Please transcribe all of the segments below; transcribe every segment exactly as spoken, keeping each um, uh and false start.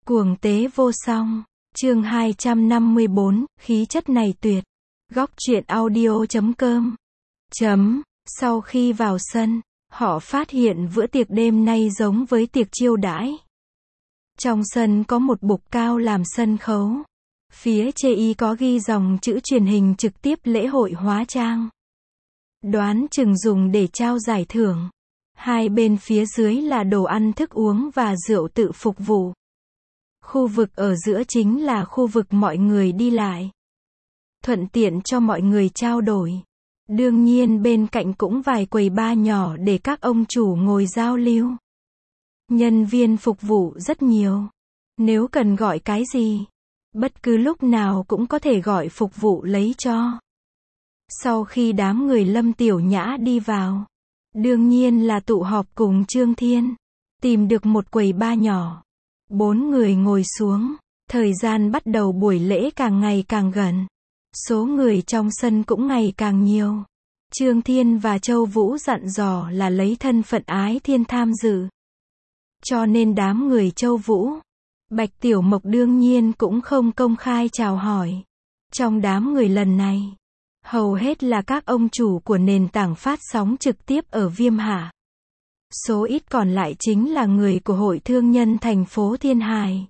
Cuồng tế vô song. Chương hai trăm năm mươi bốn, khí chất này tuyệt. Góc truyện audio chấm com. Chấm. Sau khi vào sân, họ phát hiện bữa tiệc đêm nay giống với tiệc chiêu đãi. Trong sân có một bục cao làm sân khấu. Phía chê y có ghi dòng chữ truyền hình trực tiếp lễ hội hóa trang. Đoán chừng dùng để trao giải thưởng. Hai bên phía dưới là đồ ăn thức uống và rượu tự phục vụ. Khu vực ở giữa chính là khu vực mọi người đi lại. Thuận tiện cho mọi người trao đổi. Đương nhiên bên cạnh cũng vài quầy bar nhỏ để các ông chủ ngồi giao lưu. Nhân viên phục vụ rất nhiều. Nếu cần gọi cái gì, bất cứ lúc nào cũng có thể gọi phục vụ lấy cho. Sau khi đám người Lâm Tiểu Nhã đi vào, đương nhiên là tụ họp cùng Trương Thiên. Tìm được một quầy bar nhỏ. Bốn người ngồi xuống. Thời gian bắt đầu buổi lễ càng ngày càng gần. Số người trong sân cũng ngày càng nhiều. Trương Thiên và Châu Vũ dặn dò là lấy thân phận Ái Thiên tham dự. Cho nên đám người Châu Vũ, Bạch Tiểu Mộc đương nhiên cũng không công khai chào hỏi. Trong đám người lần này, hầu hết là các ông chủ của nền tảng phát sóng trực tiếp ở Viêm Hạ. Số ít còn lại chính là người của Hội Thương nhân thành phố Thiên Hải.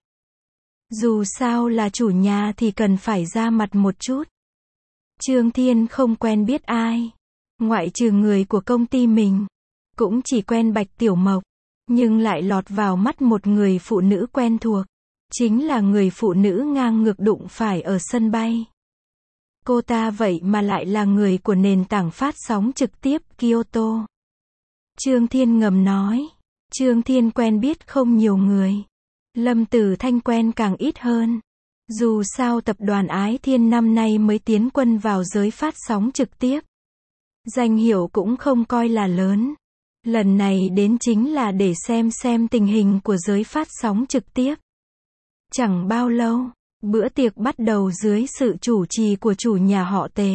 Dù sao là chủ nhà thì cần phải ra mặt một chút. Trương Thiên không quen biết ai, ngoại trừ người của công ty mình. Cũng chỉ quen Bạch Tiểu Mộc, nhưng lại lọt vào mắt một người phụ nữ quen thuộc. Chính là người phụ nữ ngang ngược đụng phải ở sân bay. Cô ta vậy mà lại là người của nền tảng phát sóng trực tiếp Kyoto. Trương Thiên ngầm nói. Trương Thiên quen biết không nhiều người. Lâm Tử Thanh quen càng ít hơn. Dù sao tập đoàn Ái Thiên năm nay mới tiến quân vào giới phát sóng trực tiếp. Danh hiệu cũng không coi là lớn. Lần này đến chính là để xem xem tình hình của giới phát sóng trực tiếp. Chẳng bao lâu, bữa tiệc bắt đầu dưới sự chủ trì của chủ nhà họ Tề.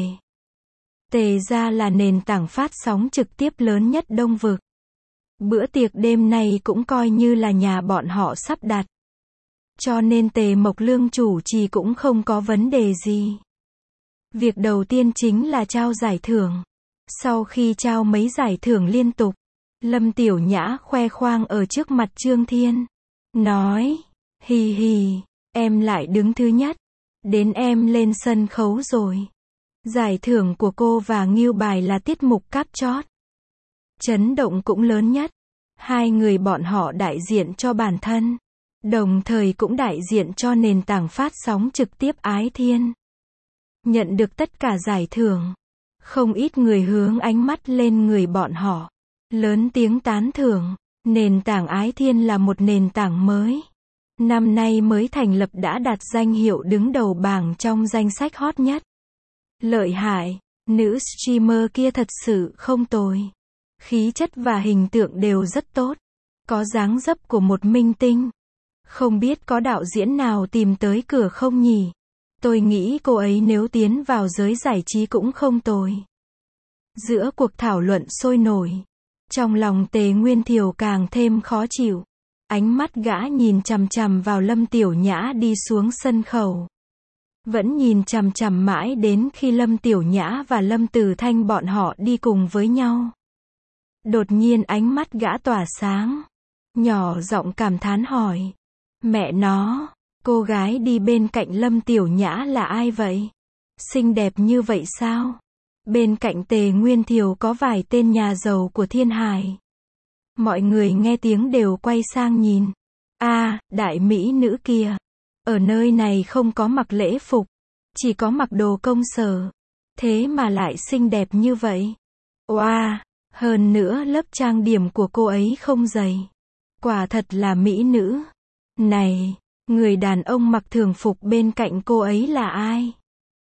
Tề gia là nền tảng phát sóng trực tiếp lớn nhất Đông Vực. Bữa tiệc đêm nay cũng coi như là nhà bọn họ sắp đặt. Cho nên Tề Mộc Lương chủ trì cũng không có vấn đề gì. Việc đầu tiên chính là trao giải thưởng. Sau khi trao mấy giải thưởng liên tục, Lâm Tiểu Nhã khoe khoang ở trước mặt Trương Thiên. Nói, hì hì, em lại đứng thứ nhất. Đến em lên sân khấu rồi. Giải thưởng của cô và Ngưu Bài là tiết mục cáp chót. Chấn động cũng lớn nhất. Hai người bọn họ đại diện cho bản thân. Đồng thời cũng đại diện cho nền tảng phát sóng trực tiếp Ái Thiên. Nhận được tất cả giải thưởng. Không ít người hướng ánh mắt lên người bọn họ. Lớn tiếng tán thưởng. Nền tảng Ái Thiên là một nền tảng mới. Năm nay mới thành lập đã đạt danh hiệu đứng đầu bảng trong danh sách hot nhất. Lợi hại, nữ streamer kia thật sự không tồi. Khí chất và hình tượng đều rất tốt. Có dáng dấp của một minh tinh. Không biết có đạo diễn nào tìm tới cửa không nhỉ? Tôi nghĩ cô ấy nếu tiến vào giới giải trí cũng không tồi. Giữa cuộc thảo luận sôi nổi, trong lòng Tề Nguyên Thiều càng thêm khó chịu. Ánh mắt gã nhìn chằm chằm vào Lâm Tiểu Nhã đi xuống sân khấu. Vẫn nhìn chằm chằm mãi đến khi Lâm Tiểu Nhã và Lâm Tử Thanh bọn họ đi cùng với nhau. Đột nhiên ánh mắt gã tỏa sáng. Nhỏ giọng cảm thán hỏi. Mẹ nó, cô gái đi bên cạnh Lâm Tiểu Nhã là ai vậy? Xinh đẹp như vậy sao? Bên cạnh Tề Nguyên Thiều có vài tên nhà giàu của Thiên Hải. Mọi người nghe tiếng đều quay sang nhìn. A, à, đại mỹ nữ kia. Ở nơi này không có mặc lễ phục. Chỉ có mặc đồ công sở. Thế mà lại xinh đẹp như vậy. Oa, wow, hơn nữa lớp trang điểm của cô ấy không dày. Quả thật là mỹ nữ. Này, người đàn ông mặc thường phục bên cạnh cô ấy là ai?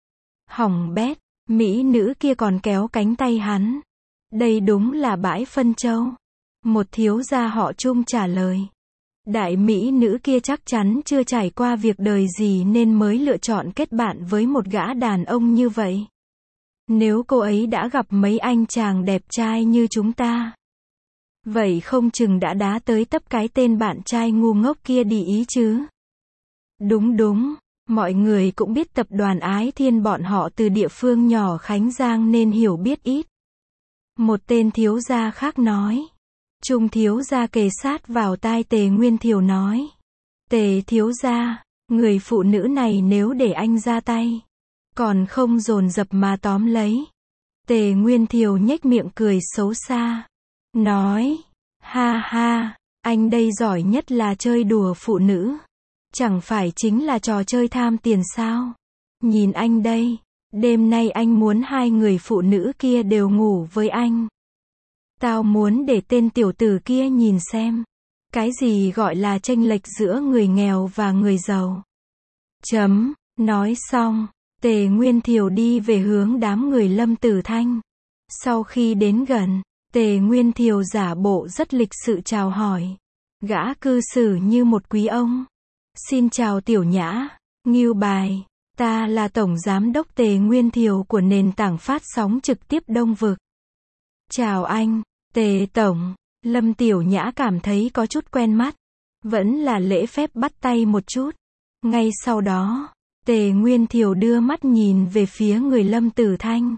Hỏng bét, mỹ nữ kia còn kéo cánh tay hắn. Đây đúng là bãi phân châu. Một thiếu gia họ Trung trả lời. Đại mỹ nữ kia chắc chắn chưa trải qua việc đời gì nên mới lựa chọn kết bạn với một gã đàn ông như vậy. Nếu cô ấy đã gặp mấy anh chàng đẹp trai như chúng ta, vậy không chừng đã đá tới tấp cái tên bạn trai ngu ngốc kia đi ý chứ. Đúng đúng, mọi người cũng biết tập đoàn Ái Thiên bọn họ từ địa phương nhỏ Khánh Giang nên hiểu biết ít. Một tên thiếu gia khác nói. Trung thiếu gia kề sát vào tai Tề Nguyên Thiều nói. Tề thiếu gia, người phụ nữ này nếu để anh ra tay, còn không dồn dập mà tóm lấy. Tề Nguyên Thiều nhếch miệng cười xấu xa. Nói, ha ha, anh đây giỏi nhất là chơi đùa phụ nữ. Chẳng phải chính là trò chơi tham tiền sao? Nhìn anh đây, đêm nay anh muốn hai người phụ nữ kia đều ngủ với anh. Tao muốn để tên tiểu tử kia nhìn xem. Cái gì gọi là chênh lệch giữa người nghèo và người giàu. Chấm, nói xong, Tề Nguyên Thiều đi về hướng đám người Lâm Tử Thanh. Sau khi đến gần, Tề Nguyên Thiều giả bộ rất lịch sự chào hỏi. Gã cư xử như một quý ông. Xin chào tiểu nhã, Ngưu Bài, ta là Tổng Giám đốc Tề Nguyên Thiều của nền tảng phát sóng trực tiếp Đông Vực. Chào anh, Tề Tổng. Lâm Tiểu Nhã cảm thấy có chút quen mắt. Vẫn là lễ phép bắt tay một chút. Ngay sau đó, Tề Nguyên Thiều đưa mắt nhìn về phía người Lâm Tử Thanh.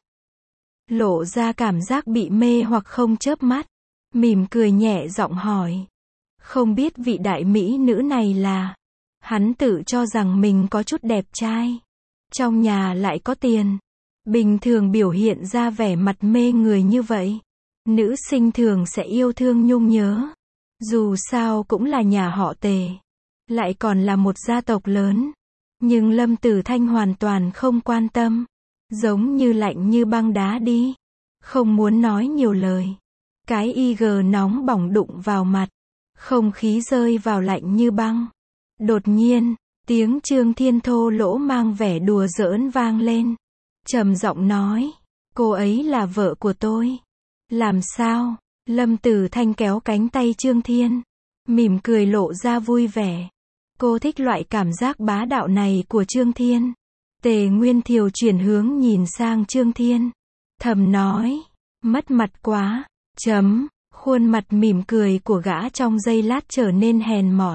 Lộ ra cảm giác bị mê hoặc không chớp mắt. Mỉm cười nhẹ giọng hỏi. Không biết vị đại mỹ nữ này là... Hắn tự cho rằng mình có chút đẹp trai. Trong nhà lại có tiền. Bình thường biểu hiện ra vẻ mặt mê người như vậy. Nữ sinh thường sẽ yêu thương nhung nhớ. Dù sao cũng là nhà họ Tề. Lại còn là một gia tộc lớn. Nhưng Lâm Tử Thanh hoàn toàn không quan tâm. Giống như lạnh như băng đá đi. Không muốn nói nhiều lời. Cái i giê nóng bỏng đụng vào mặt. Không khí rơi vào lạnh như băng. Đột nhiên, tiếng Trương Thiên thô lỗ mang vẻ đùa giỡn vang lên. Trầm giọng nói. Cô ấy là vợ của tôi. Làm sao? Lâm Tử Thanh kéo cánh tay Trương Thiên. Mỉm cười lộ ra vui vẻ. Cô thích loại cảm giác bá đạo này của Trương Thiên. Tề Nguyên Thiều chuyển hướng nhìn sang Trương Thiên. Thầm nói. Mất mặt quá. Chấm. Khuôn mặt mỉm cười của gã trong giây lát trở nên hèn mọn.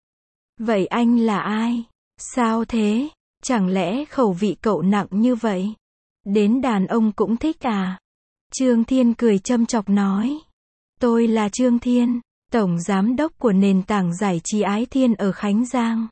Vậy anh là ai? Sao thế? Chẳng lẽ khẩu vị cậu nặng như vậy? Đến đàn ông cũng thích à? Trương Thiên cười châm chọc nói. Tôi là Trương Thiên, Tổng Giám đốc của nền tảng giải trí Ái Thiên ở Khánh Giang.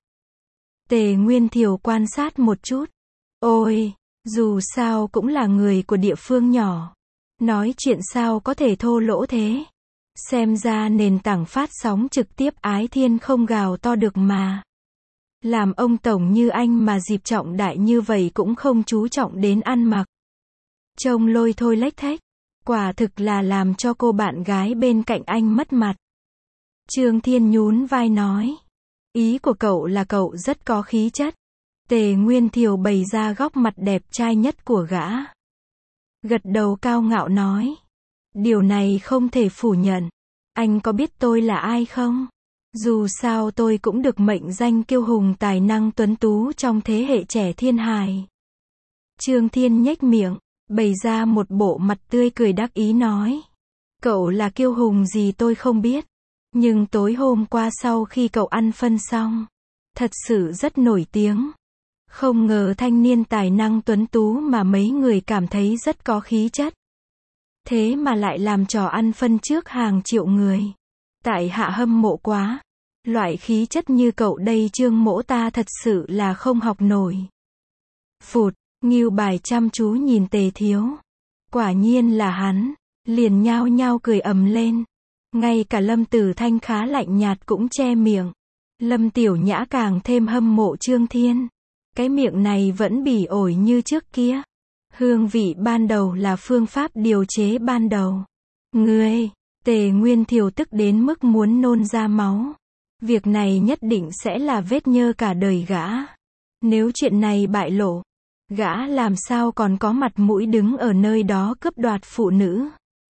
Tề Nguyên Thiều quan sát một chút. Ôi, dù sao cũng là người của địa phương nhỏ. Nói chuyện sao có thể thô lỗ thế? Xem ra nền tảng phát sóng trực tiếp Ái Thiên không gào to được mà. Làm ông Tổng như anh mà dịp trọng đại như vậy cũng không chú trọng đến ăn mặc. Trông lôi thôi lếch thếch. Quả thực là làm cho cô bạn gái bên cạnh anh mất mặt. Trương Thiên nhún vai nói. Ý của cậu là cậu rất có khí chất. Tề Nguyên Thiều bày ra góc mặt đẹp trai nhất của gã. Gật đầu cao ngạo nói. Điều này không thể phủ nhận. Anh có biết tôi là ai không? Dù sao tôi cũng được mệnh danh kiêu hùng tài năng tuấn tú trong thế hệ trẻ thiên hài. Trương Thiên nhếch miệng, bày ra một bộ mặt tươi cười đắc ý nói. Cậu là kiêu hùng gì tôi không biết. Nhưng tối hôm qua sau khi cậu ăn phân xong, thật sự rất nổi tiếng. Không ngờ thanh niên tài năng tuấn tú mà mấy người cảm thấy rất có khí chất. Thế mà lại làm trò ăn phân trước hàng triệu người. Tại hạ hâm mộ quá. Loại khí chất như cậu đây Trương mỗ ta thật sự là không học nổi. Phụt, Ngưu Bài chăm chú nhìn Tề Thiếu. Quả nhiên là hắn. Liền nhao nhao cười ầm lên. Ngay cả Lâm Tử Thanh khá lạnh nhạt cũng che miệng. Lâm Tiểu Nhã càng thêm hâm mộ Trương Thiên. Cái miệng này vẫn bỉ ổi như trước kia. Hương vị ban đầu là phương pháp điều chế ban đầu. Ngươi, Tề Nguyên Thiều tức đến mức muốn nôn ra máu. Việc này nhất định sẽ là vết nhơ cả đời gã. Nếu chuyện này bại lộ, gã làm sao còn có mặt mũi đứng ở nơi đó cướp đoạt phụ nữ.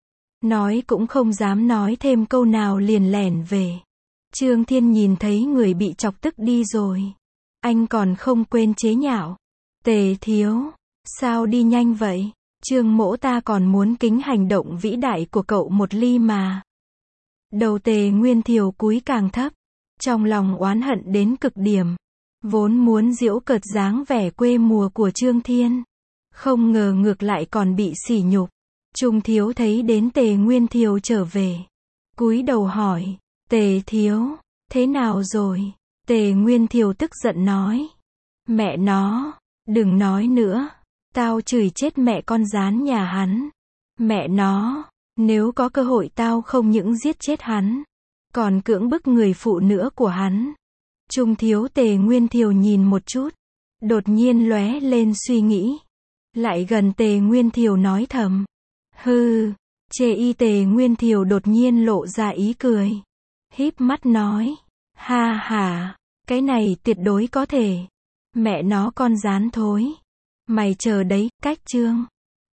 Nói cũng không dám nói thêm câu nào liền lẻn về. Trương Thiên nhìn thấy người bị chọc tức đi rồi. Anh còn không quên chế nhạo. Tề Thiếu, sao đi nhanh vậy? Trương mỗ ta còn muốn kính hành động vĩ đại của cậu một ly mà. Đầu Tề Nguyên Thiều cúi càng thấp. Trong lòng oán hận đến cực điểm. Vốn muốn giễu cợt dáng vẻ quê mùa của Trương Thiên. Không ngờ ngược lại còn bị sỉ nhục. Trung thiếu thấy đến Tề Nguyên Thiều trở về. Cúi đầu hỏi, Tề thiếu, thế nào rồi? Tề Nguyên Thiều tức giận nói, mẹ nó, đừng nói nữa. Tao chửi chết mẹ con gián nhà hắn. Mẹ nó, nếu có cơ hội tao không những giết chết hắn, còn cưỡng bức người phụ nữ của hắn. Trung thiếu Tề Nguyên Thiều nhìn một chút, đột nhiên lóe lên suy nghĩ. Lại gần Tề Nguyên Thiều nói thầm, hừ, chê y. Tề Nguyên Thiều đột nhiên lộ ra ý cười. Híp mắt nói, ha ha, cái này tuyệt đối có thể. Mẹ nó con gián thối. Mày chờ đấy, cách chương.